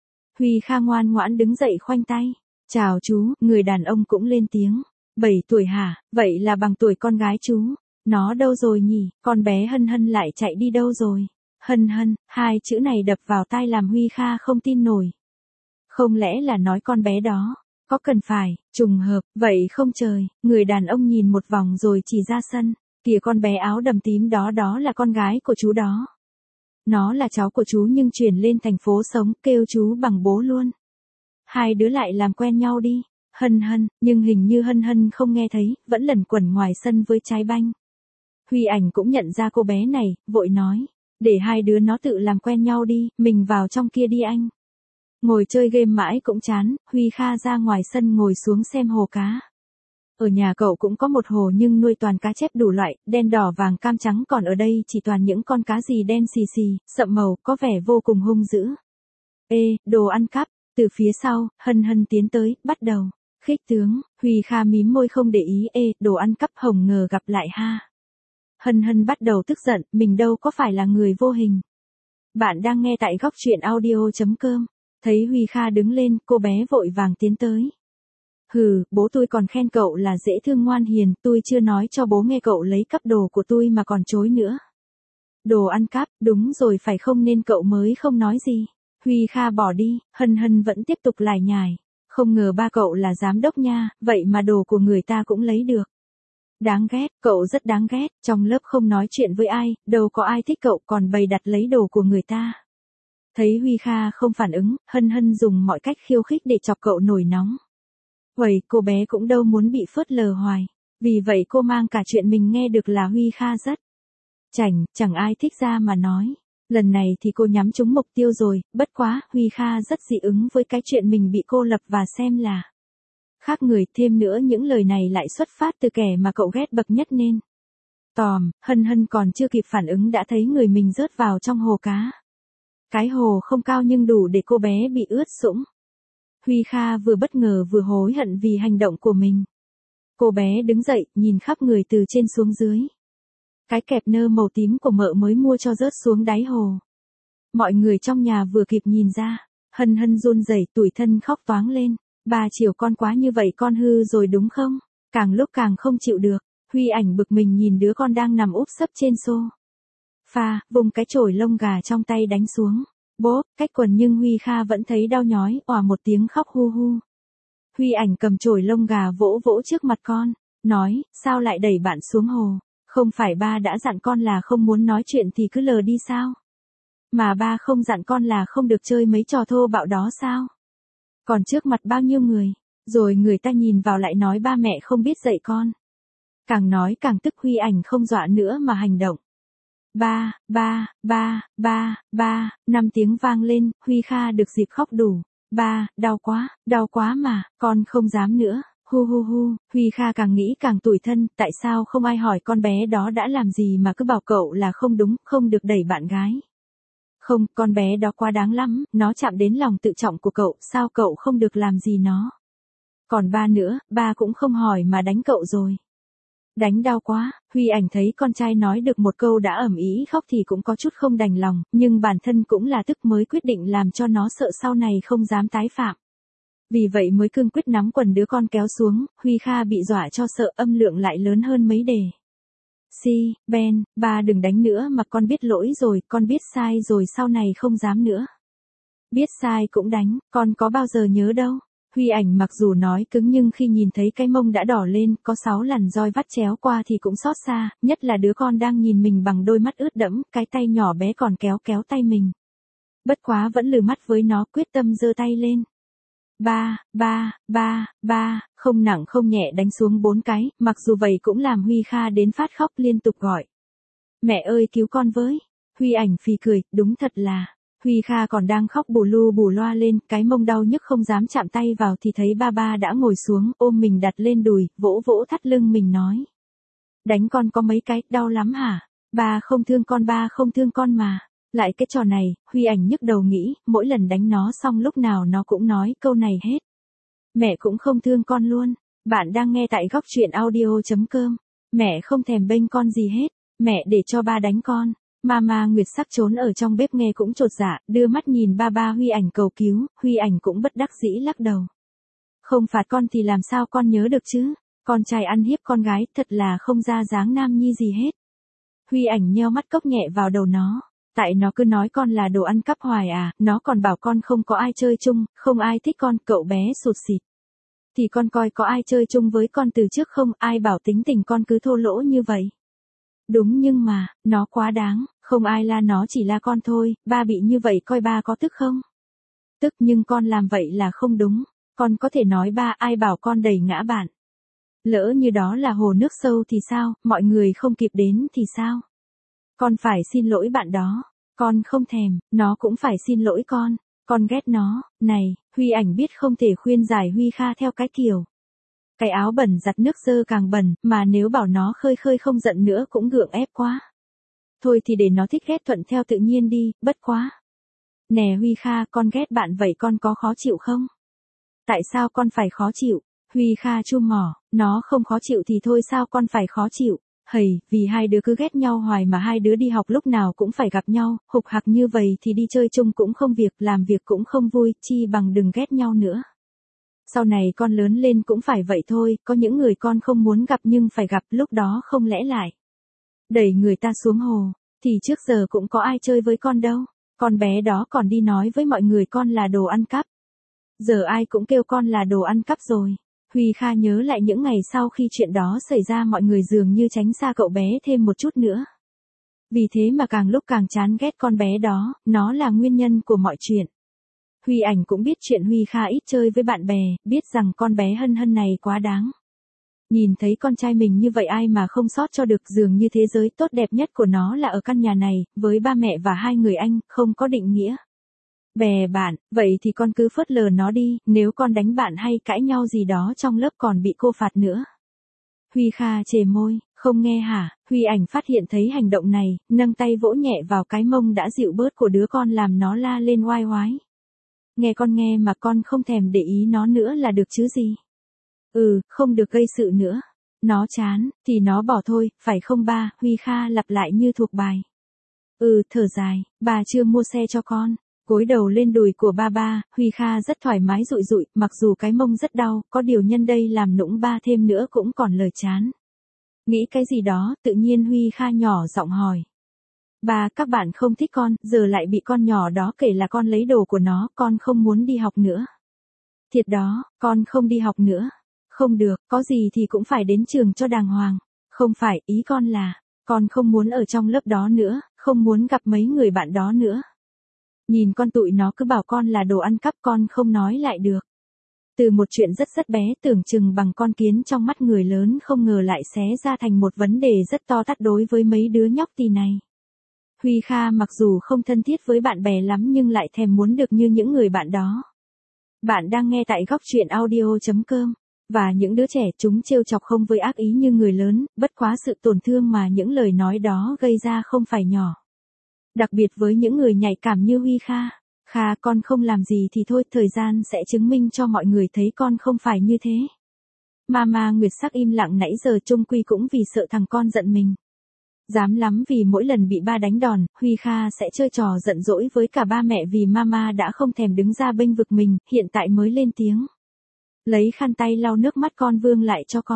Huy Kha ngoan ngoãn đứng dậy khoanh tay. Chào chú, người đàn ông cũng lên tiếng. 7 tuổi hả, vậy là bằng tuổi con gái chú. Nó đâu rồi nhỉ, con bé Hân Hân lại chạy đi đâu rồi? Hân Hân, hai chữ này đập vào tai làm Huy Kha không tin nổi. Không lẽ là nói con bé đó? Có cần phải, trùng hợp, vậy không trời, người đàn ông nhìn một vòng rồi chỉ ra sân, kìa con bé áo đầm tím đó đó là con gái của chú đó. Nó là cháu của chú nhưng chuyển lên thành phố sống, kêu chú bằng bố luôn. Hai đứa lại làm quen nhau đi, Hân Hân, nhưng hình như Hân Hân không nghe thấy, vẫn lẩn quẩn ngoài sân với trái banh. Huy Ảnh cũng nhận ra cô bé này, vội nói, để hai đứa nó tự làm quen nhau đi, mình vào trong kia đi anh. Ngồi chơi game mãi cũng chán, Huy Kha ra ngoài sân ngồi xuống xem hồ cá. Ở nhà cậu cũng có một hồ nhưng nuôi toàn cá chép đủ loại, đen đỏ vàng cam trắng, còn ở đây chỉ toàn những con cá gì đen xì xì, sậm màu, có vẻ vô cùng hung dữ. Ê, đồ ăn cắp, từ phía sau, Hân Hân tiến tới, bắt đầu. Khích tướng, Huy Kha mím môi không để ý, đồ ăn cắp hồng ngờ gặp lại ha. Hân Hân bắt đầu tức giận, mình đâu có phải là người vô hình. Bạn đang nghe tại góc truyện audio.com. Thấy Huy Kha đứng lên, cô bé vội vàng tiến tới. Hừ, bố tôi còn khen cậu là dễ thương ngoan hiền, tôi chưa nói cho bố nghe cậu lấy cắp đồ của tôi mà còn chối nữa. Đồ ăn cắp, đúng rồi phải không, nên cậu mới không nói gì. Huy Kha bỏ đi, Hân Hân vẫn tiếp tục lải nhải. Không ngờ ba cậu là giám đốc nha, vậy mà đồ của người ta cũng lấy được. Đáng ghét, cậu rất đáng ghét, trong lớp không nói chuyện với ai, đâu có ai thích cậu còn bày đặt lấy đồ của người ta. Thấy Huy Kha không phản ứng, Hân Hân dùng mọi cách khiêu khích để chọc cậu nổi nóng. Vậy cô bé cũng đâu muốn bị phớt lờ hoài. Vì vậy cô mang cả chuyện mình nghe được là Huy Kha rất chẳng ai thích ra mà nói. Lần này thì cô nhắm trúng mục tiêu rồi, bất quá, Huy Kha rất dị ứng với cái chuyện mình bị cô lập và xem là khác người, thêm nữa những lời này lại xuất phát từ kẻ mà cậu ghét bậc nhất nên. Hân Hân còn chưa kịp phản ứng đã thấy người mình rớt vào trong hồ cá. Cái hồ không cao nhưng đủ để cô bé bị ướt sũng. Huy Kha vừa bất ngờ vừa hối hận vì hành động của mình. Cô bé đứng dậy, nhìn khắp người từ trên xuống dưới. Cái kẹp nơ màu tím của mợ mới mua cho rớt xuống đáy hồ. Mọi người trong nhà vừa kịp nhìn ra, Hân Hân run rẩy tủi thân khóc toáng lên. Bà chiều con quá như vậy con hư rồi đúng không? Càng lúc càng không chịu được, Huy Ảnh bực mình nhìn đứa con đang nằm úp sấp trên xô. Vùng cái chổi lông gà trong tay đánh xuống. Bốp, cách quần nhưng Huy Kha vẫn thấy đau nhói, òa một tiếng khóc hu hu. Huy Ảnh cầm chổi lông gà vỗ vỗ trước mặt con, nói, sao lại đẩy bạn xuống hồ? Không phải ba đã dặn con là không muốn nói chuyện thì cứ lờ đi sao? Mà ba không dặn con là không được chơi mấy trò thô bạo đó sao? Còn trước mặt bao nhiêu người, rồi người ta nhìn vào lại nói ba mẹ không biết dạy con. Càng nói càng tức, Huy Ảnh không dọa nữa mà hành động. 5 tiếng vang lên, Huy Kha được dịp khóc đủ. Đau quá mà, con không dám nữa. Hu, Huy Kha càng nghĩ càng tủi thân, tại sao không ai hỏi con bé đó đã làm gì mà cứ bảo cậu là không đúng, không được đẩy bạn gái. Không, con bé đó quá đáng lắm, nó chạm đến lòng tự trọng của cậu, sao cậu không được làm gì nó. Còn ba nữa, ba cũng không hỏi mà đánh cậu rồi. Đánh đau quá, Huy Ảnh thấy con trai nói được một câu đã ầm ĩ khóc thì cũng có chút không đành lòng, nhưng bản thân cũng là tức mới quyết định làm cho nó sợ sau này không dám tái phạm. Vì vậy mới cương quyết nắm quần đứa con kéo xuống, Huy Kha bị dọa cho sợ, âm lượng lại lớn hơn mấy đề. Ben, ba đừng đánh nữa mà con biết lỗi rồi, con biết sai rồi sau này không dám nữa. Biết sai cũng đánh, con có bao giờ nhớ đâu. Huy Ảnh mặc dù nói cứng nhưng khi nhìn thấy cái mông đã đỏ lên, có 6 làn roi vắt chéo qua thì cũng xót xa, nhất là đứa con đang nhìn mình bằng đôi mắt ướt đẫm, cái tay nhỏ bé còn kéo kéo tay mình. Bất quá vẫn lừ mắt với nó, quyết tâm giơ tay lên. Ba, không nặng không nhẹ đánh xuống 4 cái, mặc dù vậy cũng làm Huy Kha đến phát khóc liên tục gọi. Mẹ ơi cứu con với. Huy Ảnh phì cười, đúng thật là. Huy Kha còn đang khóc bù lu bù loa lên, cái mông đau nhức không dám chạm tay vào thì thấy ba đã ngồi xuống, ôm mình đặt lên đùi, vỗ vỗ thắt lưng mình nói. Đánh con có mấy cái, đau lắm hả? Ba không thương con mà. Lại cái trò này, Huy Ảnh nhức đầu nghĩ, mỗi lần đánh nó xong lúc nào nó cũng nói câu này hết. Mẹ cũng không thương con luôn. Bạn đang nghe tại góc truyện audio.com. Mẹ không thèm bênh con gì hết. Mẹ để cho ba đánh con. Mama Nguyệt Sắc trốn ở trong bếp nghe cũng chột dạ, đưa mắt nhìn ba Huy Ảnh cầu cứu, Huy Ảnh cũng bất đắc dĩ lắc đầu. Không phạt con thì làm sao con nhớ được chứ? Con trai ăn hiếp con gái, thật là không ra dáng nam nhi gì hết. Huy Ảnh nheo mắt cốc nhẹ vào đầu nó. Tại nó cứ nói con là đồ ăn cắp hoài à, nó còn bảo con không có ai chơi chung, không ai thích con, cậu bé sụt sịt. Thì con coi có ai chơi chung với con từ trước không, ai bảo tính tình con cứ thô lỗ như vậy. Đúng nhưng mà, nó quá đáng, không ai la nó chỉ la con thôi, ba bị như vậy coi ba có tức không? Tức nhưng con làm vậy là không đúng, con có thể nói ba ai bảo con đẩy ngã bạn. Lỡ như đó là hồ nước sâu thì sao, mọi người không kịp đến thì sao? Con phải xin lỗi bạn đó, con không thèm, nó cũng phải xin lỗi con ghét nó, này, Huy Ảnh biết không thể khuyên giải Huy Kha theo cái kiểu. Cái áo bẩn giặt nước dơ càng bẩn, mà nếu bảo nó khơi không giận nữa cũng gượng ép quá. Thôi thì để nó thích ghét thuận theo tự nhiên đi, bất quá. Nè Huy Kha, con ghét bạn vậy con có khó chịu không? Tại sao con phải khó chịu? Huy Kha chu mỏ, nó không khó chịu thì thôi sao con phải khó chịu? Hầy, vì hai đứa cứ ghét nhau hoài mà hai đứa đi học lúc nào cũng phải gặp nhau, hục hặc như vậy thì đi chơi chung cũng không việc, làm việc cũng không vui, chi bằng đừng ghét nhau nữa. Sau này con lớn lên cũng phải vậy thôi, có những người con không muốn gặp nhưng phải gặp, lúc đó không lẽ lại đẩy người ta xuống hồ, thì trước giờ cũng có ai chơi với con đâu, con bé đó còn đi nói với mọi người con là đồ ăn cắp. Giờ ai cũng kêu con là đồ ăn cắp rồi. Huy Kha nhớ lại những ngày sau khi chuyện đó xảy ra mọi người dường như tránh xa cậu bé thêm một chút nữa. Vì thế mà càng lúc càng chán ghét con bé đó, nó là nguyên nhân của mọi chuyện. Huy Ảnh cũng biết chuyện Huy Kha ít chơi với bạn bè, biết rằng con bé hân này quá đáng. Nhìn thấy con trai mình như vậy ai mà không sót cho được, dường như thế giới tốt đẹp nhất của nó là ở căn nhà này, với ba mẹ và hai người anh, không có định nghĩa. Bè bạn, vậy thì con cứ phớt lờ nó đi, nếu con đánh bạn hay cãi nhau gì đó trong lớp còn bị cô phạt nữa. Huy Kha chề môi, không nghe hả? Huy Ảnh phát hiện thấy hành động này, nâng tay vỗ nhẹ vào cái mông đã dịu bớt của đứa con làm nó la lên oai oái. Nghe con nghe mà con không thèm để ý nó nữa là được chứ gì. Không được gây sự nữa. Nó chán, thì nó bỏ thôi, phải không ba? Huy Kha lặp lại như thuộc bài. Thở dài, bà chưa mua xe cho con. Gối đầu lên đùi của ba, Huy Kha rất thoải mái rụi rụi, mặc dù cái mông rất đau, có điều nhân đây làm nũng ba thêm nữa cũng còn lời chán. Nghĩ cái gì đó, tự nhiên Huy Kha nhỏ giọng hỏi. Ba, các bạn không thích con, giờ lại bị con nhỏ đó kể là con lấy đồ của nó, con không muốn đi học nữa. Thiệt đó, con không đi học nữa. Không được, có gì thì cũng phải đến trường cho đàng hoàng. Không phải, ý con là, con không muốn ở trong lớp đó nữa, không muốn gặp mấy người bạn đó nữa. Nhìn con tụi nó cứ bảo con là đồ ăn cắp con không nói lại được. Từ một chuyện rất bé tưởng chừng bằng con kiến trong mắt người lớn không ngờ lại xé ra thành một vấn đề rất to tát đối với mấy đứa nhóc tì này. Huy Kha mặc dù không thân thiết với bạn bè lắm nhưng lại thèm muốn được như những người bạn đó. Bạn đang nghe tại góc truyện audio.com. Và những đứa trẻ chúng trêu chọc không với ác ý như người lớn, bất quá sự tổn thương mà những lời nói đó gây ra không phải nhỏ. Đặc biệt với những người nhạy cảm như Huy Kha. Kha, con không làm gì thì thôi, thời gian sẽ chứng minh cho mọi người thấy con không phải như thế. Mama Nguyệt Sắc im lặng nãy giờ chung quy cũng vì sợ thằng con giận mình. Dám lắm vì mỗi lần bị ba đánh đòn, Huy Kha sẽ chơi trò giận dỗi với cả ba mẹ vì mama đã không thèm đứng ra bênh vực mình, hiện tại mới lên tiếng. Lấy khăn tay lau nước mắt con vương lại cho con.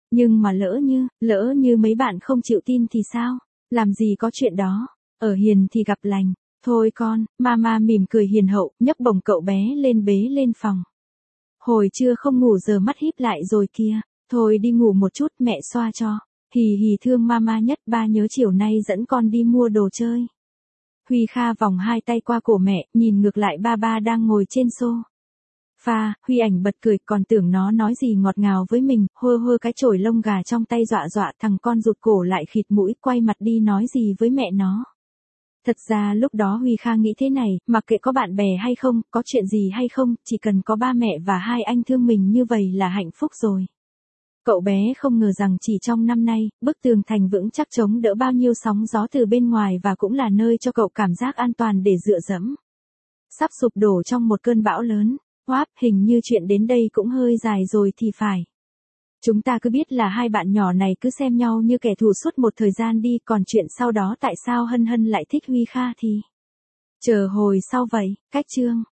Nhưng mà lỡ như mấy bạn không chịu tin thì sao? Làm gì có chuyện đó. Ở hiền thì gặp lành. Thôi con, mama mỉm cười hiền hậu, nhấc bổng cậu bé lên bế lên phòng. Hồi trưa không ngủ giờ mắt híp lại rồi kìa. Thôi đi ngủ một chút mẹ xoa cho. Hì hì thương mama nhất, ba nhớ chiều nay dẫn con đi mua đồ chơi. Huy Kha vòng hai tay qua cổ mẹ, nhìn ngược lại ba đang ngồi trên sofa. Huy ảnh bật cười, còn tưởng nó nói gì ngọt ngào với mình, hơ cái chổi lông gà trong tay dọa thằng con rụt cổ lại khịt mũi, quay mặt đi nói gì với mẹ nó. Thật ra lúc đó Huy Kha nghĩ thế này, mặc kệ có bạn bè hay không, có chuyện gì hay không, chỉ cần có ba mẹ và hai anh thương mình như vậy là hạnh phúc rồi. Cậu bé không ngờ rằng chỉ trong năm nay, bức tường thành vững chắc chống đỡ bao nhiêu sóng gió từ bên ngoài và cũng là nơi cho cậu cảm giác an toàn để dựa dẫm. Sắp sụp đổ trong một cơn bão lớn. Hình như chuyện đến đây cũng hơi dài rồi thì phải. Chúng ta cứ biết là hai bạn nhỏ này cứ xem nhau như kẻ thù suốt một thời gian đi, còn chuyện sau đó tại sao Hân Hân lại thích Huy Kha thì chờ hồi sau vậy, cách chương.